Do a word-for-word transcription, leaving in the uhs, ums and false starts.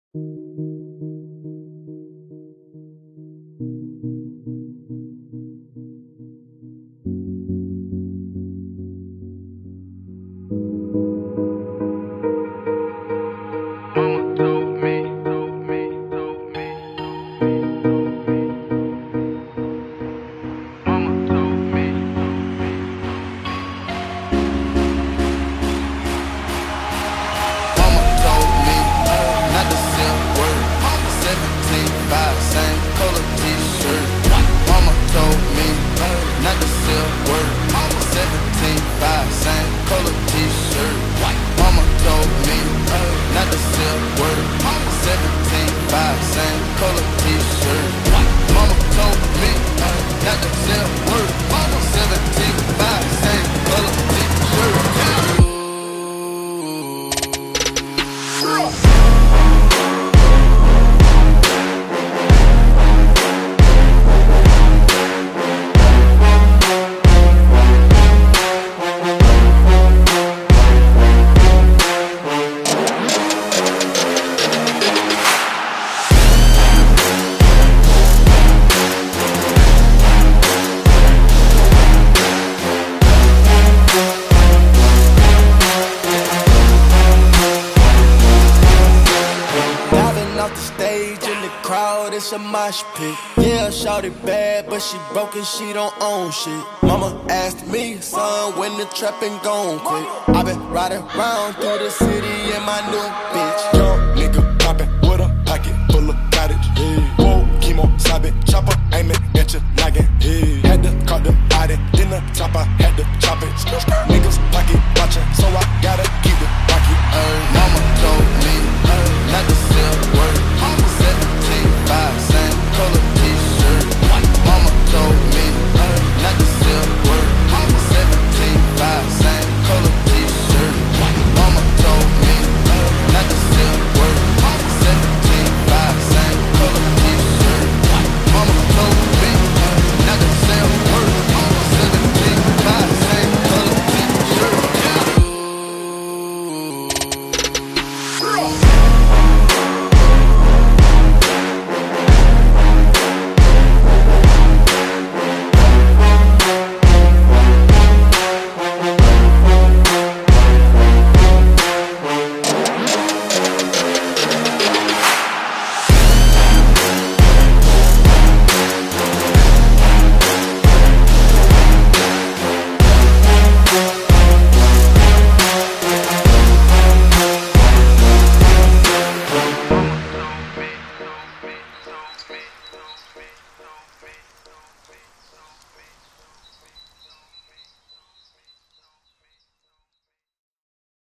Mama told me, told me, told me, told me, Mama told me, told me, Mama told me not to sell word. seventeen five, same color t-shirt. Mama told me not to sell word. seventeen five, same color t-shirt. Mama told me not to sell word. seventeen five, same color t-shirt. Mama told me not to sell word. seventeen five, same color t-shirt. Off the stage in the crowd, it's a mosh pit. Yeah, shawty bad, but she broke and she don't own shit. Mama asked me, son, when the trapping gon' quit. I been riding around through the city in my new bitch. Jump